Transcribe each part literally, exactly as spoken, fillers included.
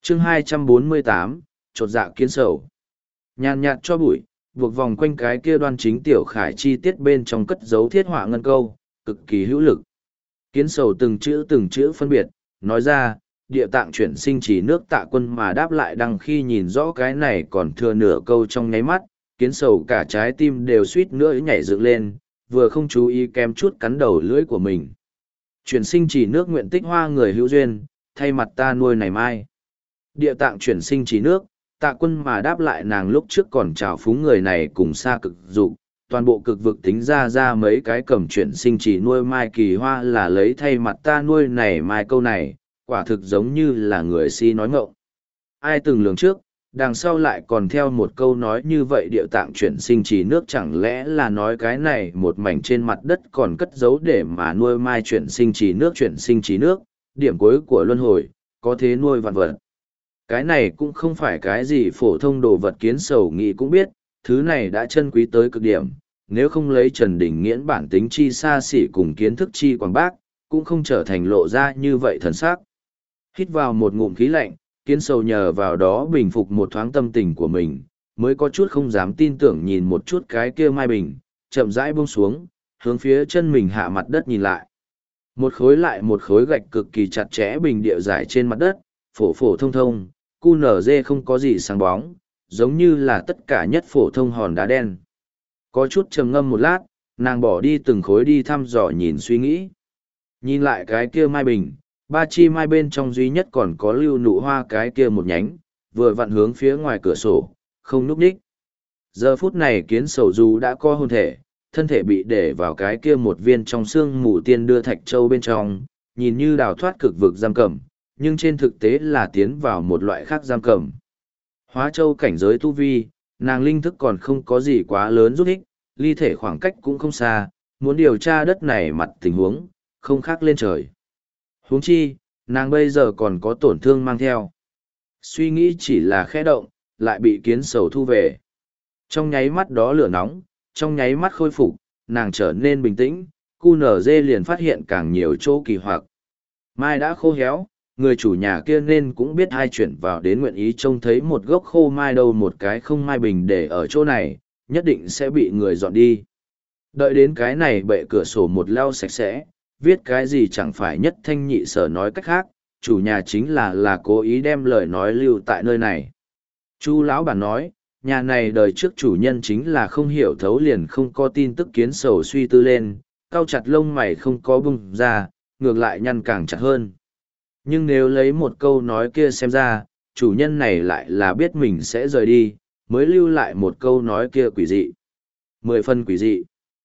chương hai trăm bốn mươi tám, chột dạ kiến sầu. Nhàn nhạt cho bụi, buộc vòng quanh cái kia đoan chính tiểu khải chi tiết bên trong cất dấu thiết họa ngân câu, cực kỳ hữu lực. Kiến sầu từng chữ từng chữ phân biệt, nói ra, địa tạng chuyển sinh chỉ nước Tạ Quân mà đáp lại đăng khi nhìn rõ cái này còn thừa nửa câu trong nháy mắt, kiến sầu cả trái tim đều suýt nữa nhảy dựng lên, vừa không chú ý kém chút cắn đầu lưỡi của mình. Chuyển sinh chỉ nước nguyện tích hoa người hữu duyên, thay mặt ta nuôi này mai. Địa tạng chuyển sinh chỉ nước, Tạ Quân mà đáp lại nàng lúc trước còn chào phúng người này cùng xa cực dục, toàn bộ cực vực tính ra ra mấy cái cầm chuyển sinh chỉ nuôi mai kỳ hoa là lấy thay mặt ta nuôi này mai câu này, quả thực giống như là người si nói ngọng. Ai từng lường trước, đằng sau lại còn theo một câu nói như vậy địa tạng chuyển sinh chỉ nước chẳng lẽ là nói cái này một mảnh trên mặt đất còn cất giấu để mà nuôi mai chuyển sinh chỉ nước chuyển sinh chỉ nước, điểm cuối của luân hồi, có thế nuôi vạn vật. Cái này cũng không phải cái gì phổ thông đồ vật kiến sầu nghĩ cũng biết, thứ này đã chân quý tới cực điểm, nếu không lấy Trần Đình Nghiễn bản tính chi xa xỉ cùng kiến thức chi quảng bác, cũng không trở thành lộ ra như vậy thần sắc. Hít vào một ngụm khí lạnh, kiến sầu nhờ vào đó bình phục một thoáng tâm tình của mình, mới có chút không dám tin tưởng nhìn một chút cái kia mai bình, chậm rãi buông xuống, hướng phía chân mình hạ mặt đất nhìn lại. Một khối lại một khối gạch cực kỳ chặt chẽ bình địa giải trên mặt đất, phổ phổ thông thông, cu nở dê không có gì sáng bóng, giống như là tất cả nhất phổ thông hòn đá đen. Có chút trầm ngâm một lát, nàng bỏ đi từng khối đi thăm dò nhìn suy nghĩ. Nhìn lại cái kia mai bình, ba chi mai bên trong duy nhất còn có lưu nụ hoa cái kia một nhánh, vừa vặn hướng phía ngoài cửa sổ, không núp đích. Giờ phút này kiến sầu dù đã co hồn thể, thân thể bị để vào cái kia một viên trong xương mù tiên đưa thạch châu bên trong, nhìn như đào thoát cực vực giam cầm, nhưng trên thực tế là tiến vào một loại khác giam cầm. Hóa châu cảnh giới tu vi, nàng linh thức còn không có gì quá lớn giúp ích, ly thể khoảng cách cũng không xa, muốn điều tra đất này mặt tình huống, không khác lên trời. Huống chi, nàng bây giờ còn có tổn thương mang theo. Suy nghĩ chỉ là khẽ động, lại bị kiến sầu thu về. Trong nháy mắt đó lửa nóng, trong nháy mắt khôi phục, nàng trở nên bình tĩnh, cu nở dê liền phát hiện càng nhiều chỗ kỳ hoặc. Mai đã khô héo, người chủ nhà kia nên cũng biết ai chuyển vào đến nguyện ý trông thấy một gốc khô mai đâu một cái không mai bình để ở chỗ này, nhất định sẽ bị người dọn đi. Đợi đến cái này bệ cửa sổ một lau sạch sẽ, viết cái gì chẳng phải nhất thanh nhị sở nói cách khác, chủ nhà chính là là cố ý đem lời nói lưu tại nơi này. Chu lão bản nói, nhà này đời trước chủ nhân chính là không hiểu thấu liền không có tin tức kiến sầu suy tư lên, cau chặt lông mày không có bung ra, ngược lại nhăn càng chặt hơn. Nhưng nếu lấy một câu nói kia xem ra, chủ nhân này lại là biết mình sẽ rời đi, mới lưu lại một câu nói kia quỷ dị. Mười phân quỷ dị.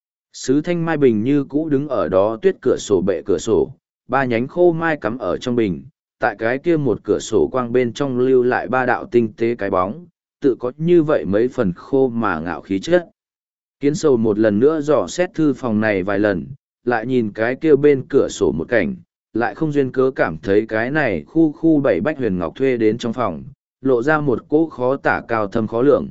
Sứ thanh mai bình như cũ đứng ở đó tuyết cửa sổ bệ cửa sổ, ba nhánh khô mai cắm ở trong bình, tại cái kia một cửa sổ quang bên trong lưu lại ba đạo tinh tế cái bóng, tự có như vậy mấy phần khô mà ngạo khí chất. Kiến sầu một lần nữa dò xét thư phòng này vài lần, lại nhìn cái kia bên cửa sổ một cảnh, lại không duyên cớ cảm thấy cái này khu khu bảy bách huyền ngọc thuê đến trong phòng, lộ ra một cỗ khó tả cao thâm khó lường.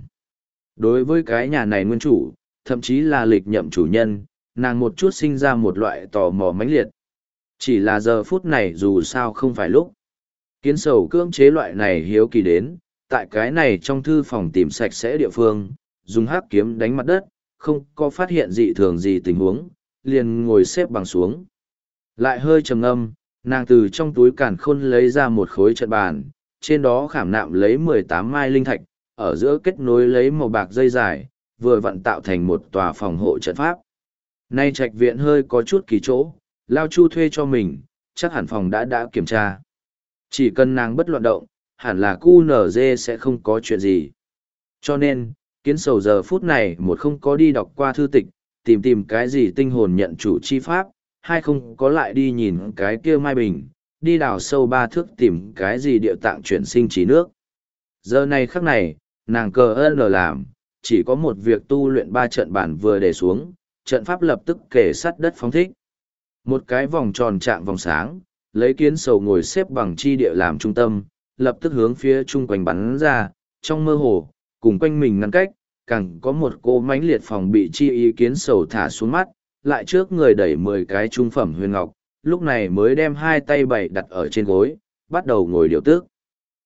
Đối với cái nhà này nguyên chủ, thậm chí là lịch nhậm chủ nhân, nàng một chút sinh ra một loại tò mò mãnh liệt. Chỉ là giờ phút này dù sao không phải lúc. Kiến sầu cưỡng chế loại này hiếu kỳ đến, tại cái này trong thư phòng tìm sạch sẽ địa phương, dùng hắc kiếm đánh mặt đất, không có phát hiện dị thường gì tình huống, liền ngồi xếp bằng xuống. Lại hơi trầm ngâm, nàng từ trong túi càn khôn lấy ra một khối trận bàn, trên đó khảm nạm lấy mười tám mai linh thạch, ở giữa kết nối lấy màu bạc dây dài, vừa vặn tạo thành một tòa phòng hộ trận pháp. Nay trạch viện hơi có chút kỳ chỗ, Lao Chu thuê cho mình, chắc hẳn phòng đã đã kiểm tra. Chỉ cần nàng bất loạn động, hẳn là cu nở dê sẽ không có chuyện gì. Cho nên, kiến sầu giờ phút này một không có đi đọc qua thư tịch, tìm tìm cái gì tinh hồn nhận chủ chi pháp, hai không có lại đi nhìn cái kia mai bình, đi đào sâu ba thước tìm cái gì địa tạng chuyển sinh trí nước. Giờ này khắc này, nàng cờ ơn lờ làm, chỉ có một việc tu luyện ba trận bản vừa để xuống, trận pháp lập tức kể sát đất phóng thích. Một cái vòng tròn trạng vòng sáng, lấy kiến sầu ngồi xếp bằng chi địa làm trung tâm, lập tức hướng phía chung quanh bắn ra, trong mơ hồ, cùng quanh mình ngăn cách, càng có một cô mãnh liệt phòng bị chi ý kiến sầu thả xuống mắt, lại trước người đẩy mười cái trung phẩm huyền ngọc, lúc này mới đem hai tay bày đặt ở trên gối, bắt đầu ngồi điều tước.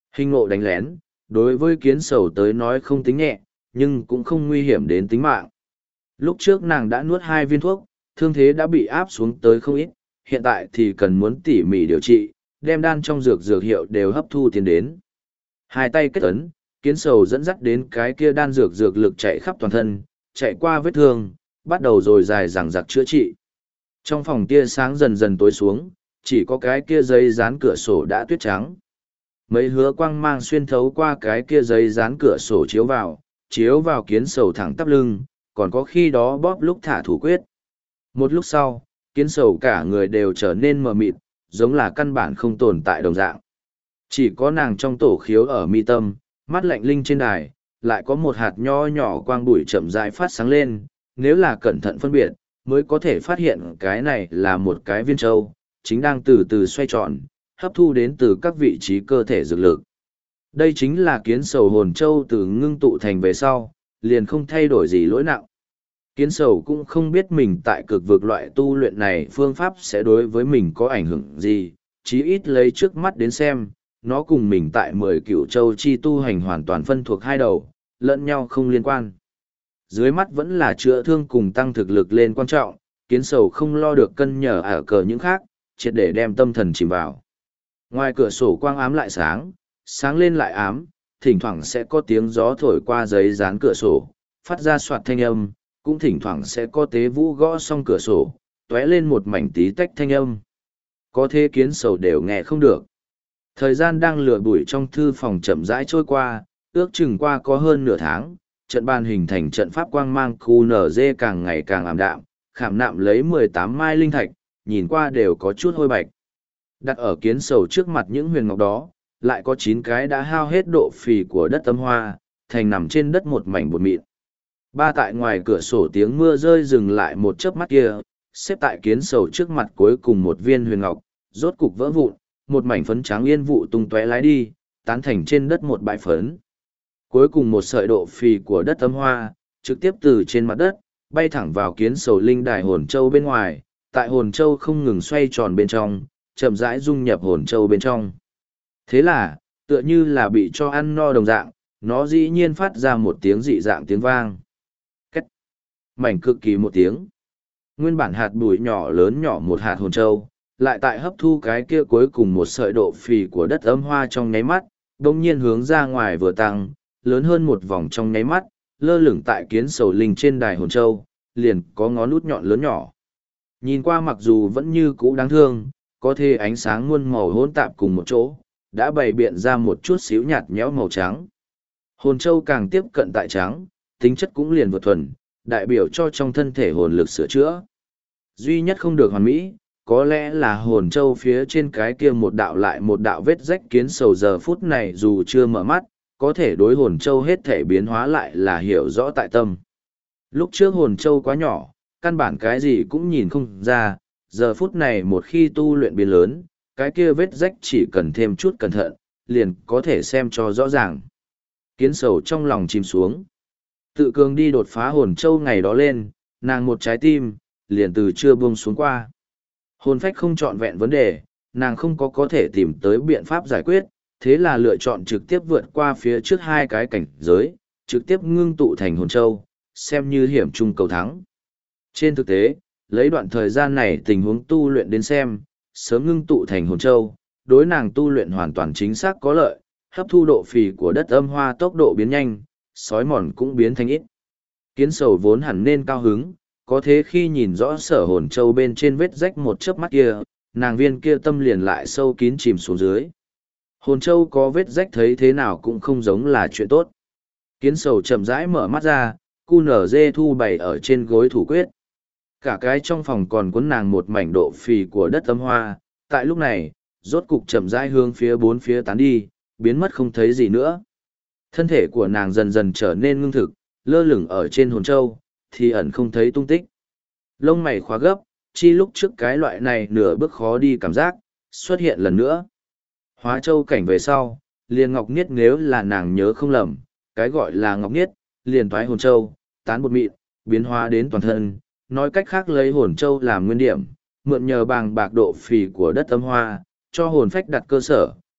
Hình ngộ đánh lén, đối với kiến sầu tới nói không tính nhẹ, nhưng cũng không nguy hiểm đến tính mạng. Lúc trước nàng đã nuốt hai viên thuốc, thương thế đã bị áp xuống tới không ít, hiện tại thì cần muốn tỉ mỉ điều trị, đem đan trong dược dược hiệu đều hấp thu tiến đến. Hai tay kết ấn, kiến sầu dẫn dắt đến cái kia đan dược dược lực chạy khắp toàn thân, chạy qua vết thương, bắt đầu rồi dài dằng dặc chữa trị. Trong phòng tia sáng dần dần tối xuống, chỉ có cái kia giấy dán cửa sổ đã tuyết trắng. Mấy hứa quang mang xuyên thấu qua cái kia giấy dán cửa sổ chiếu vào, chiếu vào kiến sầu thẳng tắp lưng, còn có khi đó bóp lúc thả thủ quyết. Một lúc sau, kiến sầu cả người đều trở nên mờ mịt, giống là căn bản không tồn tại đồng dạng. Chỉ có nàng trong tổ khiếu ở mi tâm, mắt lạnh linh trên đài, lại có một hạt nho nhỏ quang bụi chậm rãi phát sáng lên, nếu là cẩn thận phân biệt, mới có thể phát hiện cái này là một cái viên châu, chính đang từ từ xoay tròn, hấp thu đến từ các vị trí cơ thể dược lực. Đây chính là kiến sầu hồn châu từ ngưng tụ thành về sau, liền không thay đổi gì lỗi nặng. Kiến sầu cũng không biết mình tại cực vực loại tu luyện này phương pháp sẽ đối với mình có ảnh hưởng gì, chí ít lấy trước mắt đến xem, nó cùng mình tại mười cựu châu chi tu hành hoàn toàn phân thuộc hai đầu, lẫn nhau không liên quan. Dưới mắt vẫn là chữa thương cùng tăng thực lực lên quan trọng, kiến sầu không lo được cân nhở ở cờ những khác, triệt để đem tâm thần chìm vào. Ngoài cửa sổ quang ám lại sáng, sáng lên lại ám, thỉnh thoảng sẽ có tiếng gió thổi qua giấy dán cửa sổ, phát ra soạt thanh âm, cũng thỉnh thoảng sẽ có tế vũ gõ xong cửa sổ, tóe lên một mảnh tí tách thanh âm. Có thế kiến sầu đều nghe không được. Thời gian đang lừa bụi trong thư phòng chậm rãi trôi qua, ước chừng qua có hơn nửa tháng, trận bàn hình thành trận pháp quang mang khu nở dê càng ngày càng ảm đạm, khảm nạm lấy mười tám mai linh thạch, nhìn qua đều có chút hôi bạch. Đặt ở kiến sầu trước mặt những huyền ngọc đó, lại có chín cái đã hao hết độ phì của đất tấm hoa, thành nằm trên đất một mảnh bột mịn. Ba tại ngoài cửa sổ tiếng mưa rơi dừng lại một chớp mắt kia, xếp tại kiến sầu trước mặt cuối cùng một viên huyền ngọc, rốt cục vỡ vụn, một mảnh phấn trắng yên vụ tung tóe lái đi, tán thành trên đất một bãi phấn. Cuối cùng một sợi độ phì của đất tấm hoa, trực tiếp từ trên mặt đất, bay thẳng vào kiến sầu linh đài hồn châu bên ngoài, tại hồn châu không ngừng xoay tròn bên trong, chậm rãi dung nhập hồn châu bên trong. Thế là, tựa như là bị cho ăn no đồng dạng, nó dĩ nhiên phát ra một tiếng dị dạng tiếng vang. Cách. Mảnh cực kỳ một tiếng. Nguyên bản hạt bụi nhỏ lớn nhỏ một hạt hồn châu, lại tại hấp thu cái kia cuối cùng một sợi độ phì của đất âm hoa trong nháy mắt, đồng nhiên hướng ra ngoài vừa tăng, lớn hơn một vòng trong nháy mắt, lơ lửng tại kiến sầu linh trên đài hồn châu, liền có ngón út nhọn lớn nhỏ. Nhìn qua mặc dù vẫn như cũ đáng thương, có thể ánh sáng muôn màu hỗn tạp cùng một chỗ, đã bày biện ra một chút xíu nhạt nhẽo màu trắng. Hồn châu càng tiếp cận tại trắng, tính chất cũng liền vượt thuần, đại biểu cho trong thân thể hồn lực sửa chữa. Duy nhất không được hoàn mỹ, có lẽ là hồn châu phía trên cái kia một đạo lại một đạo vết rách kiến sầu giờ phút này dù chưa mở mắt, có thể đối hồn châu hết thể biến hóa lại là hiểu rõ tại tâm. Lúc trước hồn châu quá nhỏ, căn bản cái gì cũng nhìn không ra, giờ phút này một khi tu luyện biến lớn, cái kia vết rách chỉ cần thêm chút cẩn thận, liền có thể xem cho rõ ràng. Kiến sầu trong lòng chìm xuống. Tự cường đi đột phá hồn châu ngày đó lên, nàng một trái tim, liền từ chưa buông xuống qua. Hồn phách không trọn vẹn vấn đề, nàng không có có thể tìm tới biện pháp giải quyết, thế là lựa chọn trực tiếp vượt qua phía trước hai cái cảnh giới, trực tiếp ngưng tụ thành hồn châu, xem như hiểm chung cầu thắng. Trên thực tế, lấy đoạn thời gian này tình huống tu luyện đến xem, sớm ngưng tụ thành hồn châu, đối nàng tu luyện hoàn toàn chính xác có lợi, hấp thu độ phì của đất âm hoa tốc độ biến nhanh, sói mòn cũng biến thành ít. Kiến sầu vốn hẳn nên cao hứng, có thế khi nhìn rõ sở hồn châu bên trên vết rách một chớp mắt kia, nàng viên kia tâm liền lại sâu kín chìm xuống dưới. Hồn châu có vết rách thấy thế nào cũng không giống là chuyện tốt. Kiến sầu chậm rãi mở mắt ra, cu nở dê thu bày ở trên gối thủ quyết. Cả cái trong phòng còn cuốn nàng một mảnh độ phì của đất âm hoa, tại lúc này, rốt cục chậm rãi hướng phía bốn phía tán đi, biến mất không thấy gì nữa. Thân thể của nàng dần dần trở nên ngưng thực, lơ lửng ở trên hồn châu, thì ẩn không thấy tung tích. Lông mày khóa gấp, chi lúc trước cái loại này nửa bước khó đi cảm giác, xuất hiện lần nữa. Hóa châu cảnh về sau, liền ngọc niết nếu là nàng nhớ không lầm, cái gọi là ngọc niết, liền toái hồn châu, tán bột mịn, biến hóa đến toàn thân, nói cách khác lấy hồn châu làm nguyên điểm, mượn nhờ bàng bạc độ phì của đất âm hoa, cho hồn phách đặt cơ sở,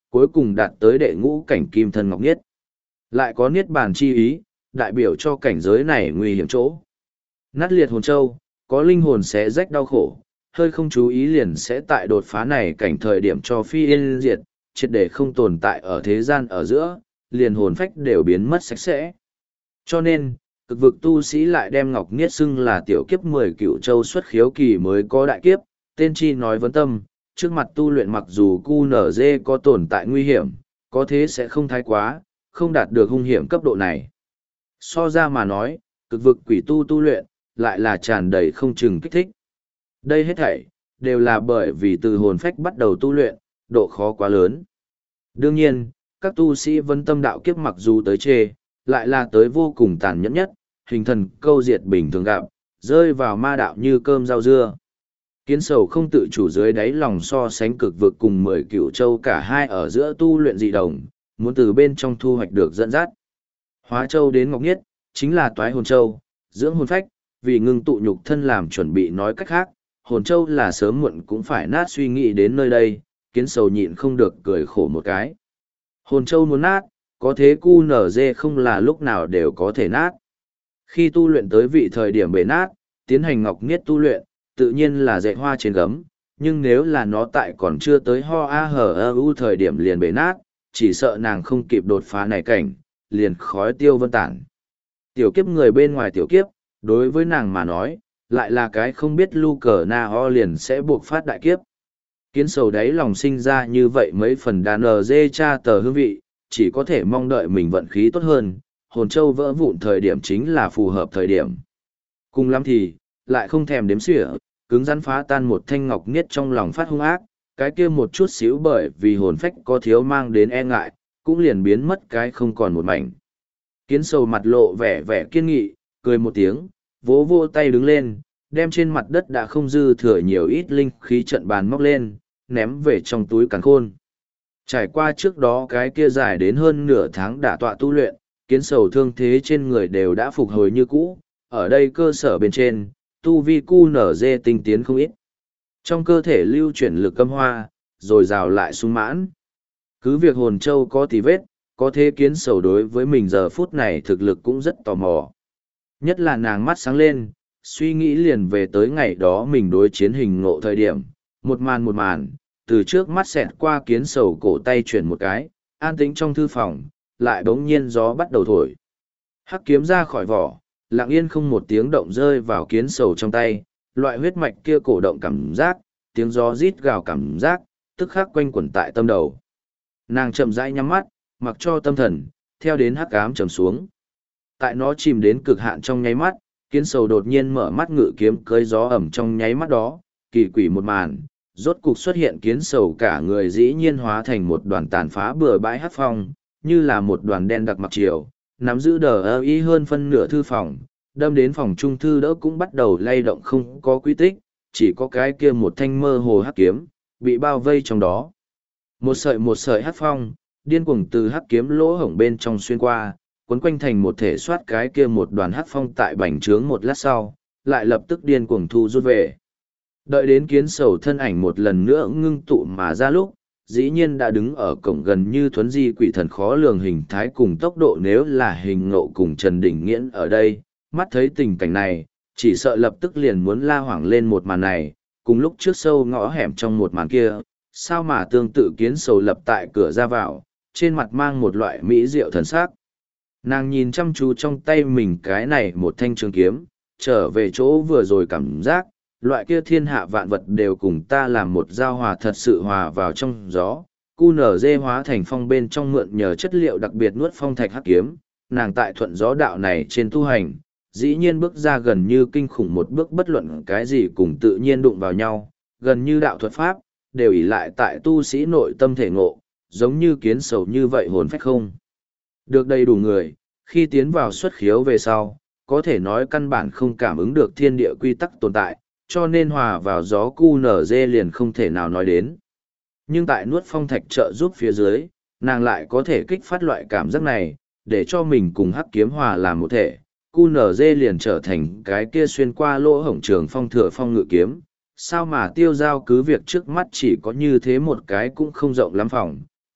cuối cùng đạt tới đệ ngũ cảnh kim thân ngọc niết. Lại có niết bàn chi ý, đại biểu cho cảnh giới này nguy hiểm chỗ. Nát liệt hồn châu, có linh hồn sẽ rách đau khổ, hơi không chú ý liền sẽ tại đột phá này cảnh thời điểm cho phi yên diệt, triệt để không tồn tại ở thế gian ở giữa, liền hồn phách đều biến mất sạch sẽ. Cho nên, cực vực tu sĩ lại đem Ngọc Niết xưng là tiểu kiếp mười cựu châu xuất khiếu kỳ mới có đại kiếp, tên chi nói vấn tâm, trước mặt tu luyện mặc dù cu nở dê có tồn tại nguy hiểm, có thế sẽ không thái quá, không đạt được hung hiểm cấp độ này. So ra mà nói, cực vực quỷ tu tu luyện, lại là tràn đầy không chừng kích thích. Đây hết thảy, đều là bởi vì từ hồn phách bắt đầu tu luyện, độ khó quá lớn. Đương nhiên, các tu sĩ vấn tâm đạo kiếp mặc dù tới chê, lại là tới vô cùng tàn nhẫn nhất, hình thần câu diệt bình thường gặp, rơi vào ma đạo như cơm rau dưa. Kiến sầu không tự chủ dưới đáy lòng so sánh cực vực cùng mười cựu châu cả hai ở giữa tu luyện dị đồng, muốn từ bên trong thu hoạch được dẫn dắt. Hóa châu đến ngọc niết, chính là toái hồn châu, dưỡng hồn phách, vì ngưng tụ nhục thân làm chuẩn bị nói cách khác, hồn châu là sớm muộn cũng phải nát suy nghĩ đến nơi đây, kiến sầu nhịn không được cười khổ một cái. Hồn châu muốn nát, có thế cu nở dê không là lúc nào đều có thể nát. Khi tu luyện tới vị thời điểm bể nát, tiến hành ngọc niết tu luyện, tự nhiên là dạy hoa trên gấm, nhưng nếu là nó tại còn chưa tới ho a hở ơ u thời điểm liền bể nát, chỉ sợ nàng không kịp đột phá này cảnh, liền khói tiêu vân tản. Tiểu kiếp người bên ngoài tiểu kiếp, đối với nàng mà nói, lại là cái không biết lu cờ na ho liền sẽ buộc phát đại kiếp. Kiến sầu đáy lòng sinh ra như vậy mấy phần đàn ở dê cha tờ hương vị, chỉ có thể mong đợi mình vận khí tốt hơn, hồn châu vỡ vụn thời điểm chính là phù hợp thời điểm. Cùng lắm thì, lại không thèm đếm xỉa, cứng rắn phá tan một thanh ngọc niết trong lòng phát hung ác, cái kia một chút xíu bởi vì hồn phách có thiếu mang đến e ngại, cũng liền biến mất cái không còn một mảnh. Kiến sầu mặt lộ vẻ vẻ kiên nghị, cười một tiếng, vỗ vỗ tay đứng lên, đem trên mặt đất đã không dư thừa nhiều ít linh khí trận bàn móc lên, ném về trong túi càn khôn. Trải qua trước đó cái kia dài đến hơn nửa tháng đả tọa tu luyện, kiến sầu thương thế trên người đều đã phục hồi như cũ, ở đây cơ sở bên trên, tu vi cu nở dê tinh tiến không ít. Trong cơ thể lưu chuyển lực âm hoa, rồi rào lại sung mãn. Cứ việc hồn châu có tí vết, có thế kiến sầu đối với mình giờ phút này thực lực cũng rất tò mò. Nhất là nàng mắt sáng lên, suy nghĩ liền về tới ngày đó mình đối chiến hình ngộ thời điểm, một màn một màn, từ trước mắt xẹt qua kiến sầu cổ tay chuyển một cái, an tĩnh trong thư phòng, lại bỗng nhiên gió bắt đầu thổi. Hắc kiếm ra khỏi vỏ, lặng yên không một tiếng động rơi vào kiến sầu trong tay, loại huyết mạch kia cổ động cảm giác, tiếng gió rít gào cảm giác, tức khắc quanh quẩn tại tâm đầu. Nàng chậm rãi nhắm mắt, mặc cho tâm thần, theo đến hắc ám trầm xuống. Tại nó chìm đến cực hạn trong nháy mắt, kiến sầu đột nhiên mở mắt ngự kiếm cơi gió ẩm trong nháy mắt đó, kỳ quỷ một màn, rốt cục xuất hiện kiến sầu cả người dĩ nhiên hóa thành một đoàn tàn phá bừa bãi hắc phong, như là một đoàn đen đặc mặc chiều, nắm giữ đờ ơ y hơn phân nửa thư phòng, đâm đến phòng trung thư đỡ cũng bắt đầu lay động không có quy tích, chỉ có cái kia một thanh mơ hồ hắc kiếm, bị bao vây trong đó. Một sợi một sợi hắc phong, điên cuồng từ hắc kiếm lỗ hổng bên trong xuyên qua, quấn quanh thành một thể soát cái kia một đoàn hắc phong tại bành trướng một lát sau, lại lập tức điên cuồng thu rút về. Đợi đến kiến sầu thân ảnh một lần nữa ngưng tụ mà ra lúc, dĩ nhiên đã đứng ở cổng gần như thuấn di quỷ thần khó lường hình thái cùng tốc độ, nếu là hình ngộ cùng Trần Đình Nghiễn ở đây, mắt thấy tình cảnh này, chỉ sợ lập tức liền muốn la hoảng lên một màn này, cùng lúc trước sâu ngõ hẻm trong một màn kia, sao mà tương tự kiến sầu lập tại cửa ra vào, trên mặt mang một loại mỹ diệu thần sắc. Nàng nhìn chăm chú trong tay mình cái này một thanh trường kiếm, trở về chỗ vừa rồi cảm giác, loại kia thiên hạ vạn vật đều cùng ta làm một giao hòa thật sự hòa vào trong gió. Cu nở dê hóa thành phong bên trong mượn nhờ chất liệu đặc biệt nuốt phong thạch hắc kiếm, nàng tại thuận gió đạo này trên tu hành, dĩ nhiên bước ra gần như kinh khủng một bước, bất luận cái gì cùng tự nhiên đụng vào nhau, gần như đạo thuật pháp, đều ỷ lại tại tu sĩ nội tâm thể ngộ, giống như kiến sầu như vậy hồn phách không. Được đầy đủ người, khi tiến vào xuất khiếu về sau, có thể nói căn bản không cảm ứng được thiên địa quy tắc tồn tại, cho nên hòa vào gió cu nở dê liền không thể nào nói đến. Nhưng tại nuốt phong thạch trợ giúp phía dưới, nàng lại có thể kích phát loại cảm giác này, để cho mình cùng hắc kiếm hòa làm một thể. Cu nở dê liền trở thành cái kia xuyên qua lỗ hổng trường phong thừa phong ngự kiếm. Sao mà tiêu giao cứ việc trước mắt chỉ có như thế một cái cũng không rộng lắm phòng,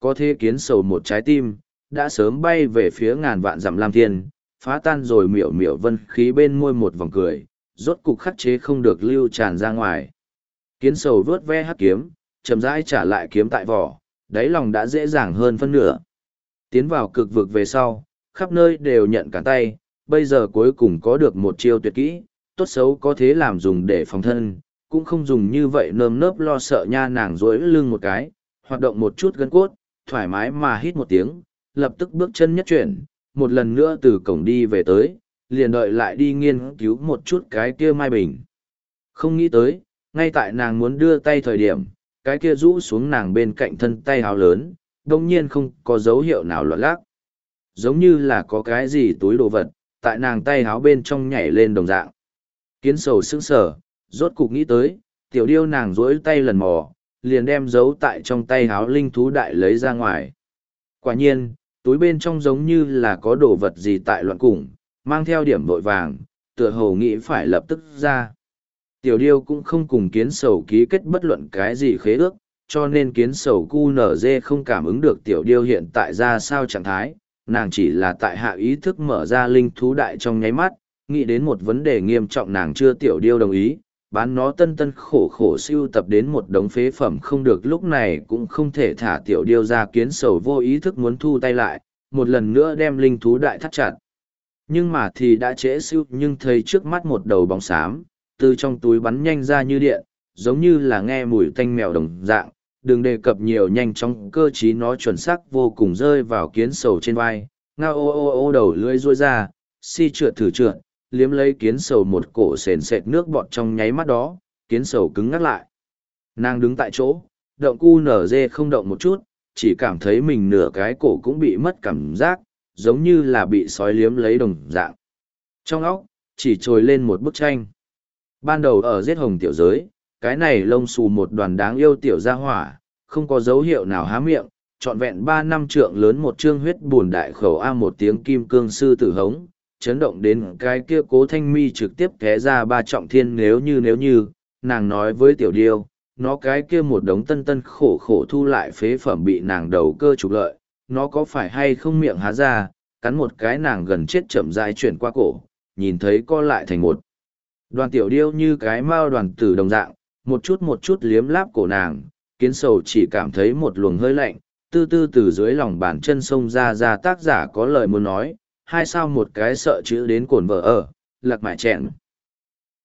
Có thế kiến sầu một trái tim, đã sớm bay về phía ngàn vạn dặm lam thiên, phá tan rồi miểu miểu vân khí bên môi một vòng cười, rốt cục khắc chế không được lưu tràn ra ngoài. Kiến sầu vớt ve hắc kiếm, chậm rãi trả lại kiếm tại vỏ, đáy lòng đã dễ dàng hơn phân nửa. Tiến vào cực vực về sau, khắp nơi đều nhận cả tay, bây giờ cuối cùng có được một chiêu tuyệt kỹ, tốt xấu có thế làm dùng để phòng thân, cũng không dùng như vậy nơm nớp lo sợ nha. Nàng duỗi lưng một cái, hoạt động một chút gân cốt, thoải mái mà hít một tiếng, lập tức bước chân nhất chuyển, một lần nữa từ cổng đi về tới, liền đợi lại đi nghiên cứu một chút cái kia mai bình. Không nghĩ tới, ngay tại nàng muốn đưa tay thời điểm, cái kia rũ xuống nàng bên cạnh thân tay háo lớn, đồng nhiên không có dấu hiệu nào loạn lác. Giống như là có cái gì túi đồ vật, tại nàng tay háo bên trong nhảy lên đồng dạng. Kiến sầu sững sờ, rốt cục nghĩ tới, tiểu điêu nàng duỗi tay lần mò, liền đem giấu tại trong tay háo linh thú đại lấy ra ngoài. Quả nhiên, túi bên trong giống như là có đồ vật gì tại loạn cùng, mang theo điểm vội vàng, tựa hồ nghĩ phải lập tức ra. Tiểu điêu cũng không cùng kiến sầu ký kết bất luận cái gì khế ước, cho nên kiến sầu cu nở dê không cảm ứng được tiểu điêu hiện tại ra sao trạng thái, nàng chỉ là tại hạ ý thức mở ra linh thú đại trong nháy mắt, nghĩ đến một vấn đề nghiêm trọng nàng chưa tiểu điêu đồng ý, bán nó tân tân khổ khổ siêu tập đến một đống phế phẩm không được, lúc này cũng không thể thả tiểu điêu ra. Kiến sầu vô ý thức muốn thu tay lại, một lần nữa đem linh thú đại thắt chặt. Nhưng mà thì đã trễ siêu, nhưng thấy trước mắt một đầu bóng xám, từ trong túi bắn nhanh ra như điện, giống như là nghe mùi tanh mèo đồng dạng, đừng đề cập nhiều nhanh trong cơ trí nó chuẩn xác vô cùng rơi vào kiến sầu trên vai, ngao ô ô ô đầu lưỡi ruôi ra, si trượt thử trượt, liếm lấy kiến sầu một cổ sền sệt nước bọt. Trong nháy mắt đó, kiến sầu cứng ngắc lại. Nàng đứng tại chỗ, động cu nở dê không động một chút, chỉ cảm thấy mình nửa cái cổ cũng bị mất cảm giác, giống như là bị sói liếm lấy đồng dạng. Trong óc, chỉ trồi lên một bức tranh. Ban đầu ở giết hồng tiểu giới, cái này lông xù một đoàn đáng yêu tiểu gia hỏa, không có dấu hiệu nào há miệng, trọn vẹn ba năm trượng lớn một trương huyết buồn đại khẩu a một tiếng kim cương sư tử hống, chấn động đến cái kia Cố Thanh Mi trực tiếp té ra ba trọng thiên. Nếu như nếu như, nàng nói với tiểu điêu, nó cái kia một đống tân tân khổ khổ thu lại phế phẩm bị nàng đầu cơ trục lợi, nó có phải hay không miệng há ra, cắn một cái nàng gần chết chậm rãi chuyển qua cổ, nhìn thấy co lại thành một đoàn tiểu điêu như cái mao đoàn tử đồng dạng, một chút một chút liếm láp cổ nàng. Kiến sầu chỉ cảm thấy một luồng hơi lạnh, tư tư từ dưới lòng bàn chân sông ra ra. Tác giả có lời muốn nói, hai sao một cái sợ chữ đến cồn vợ ở, lạc mại chẹn.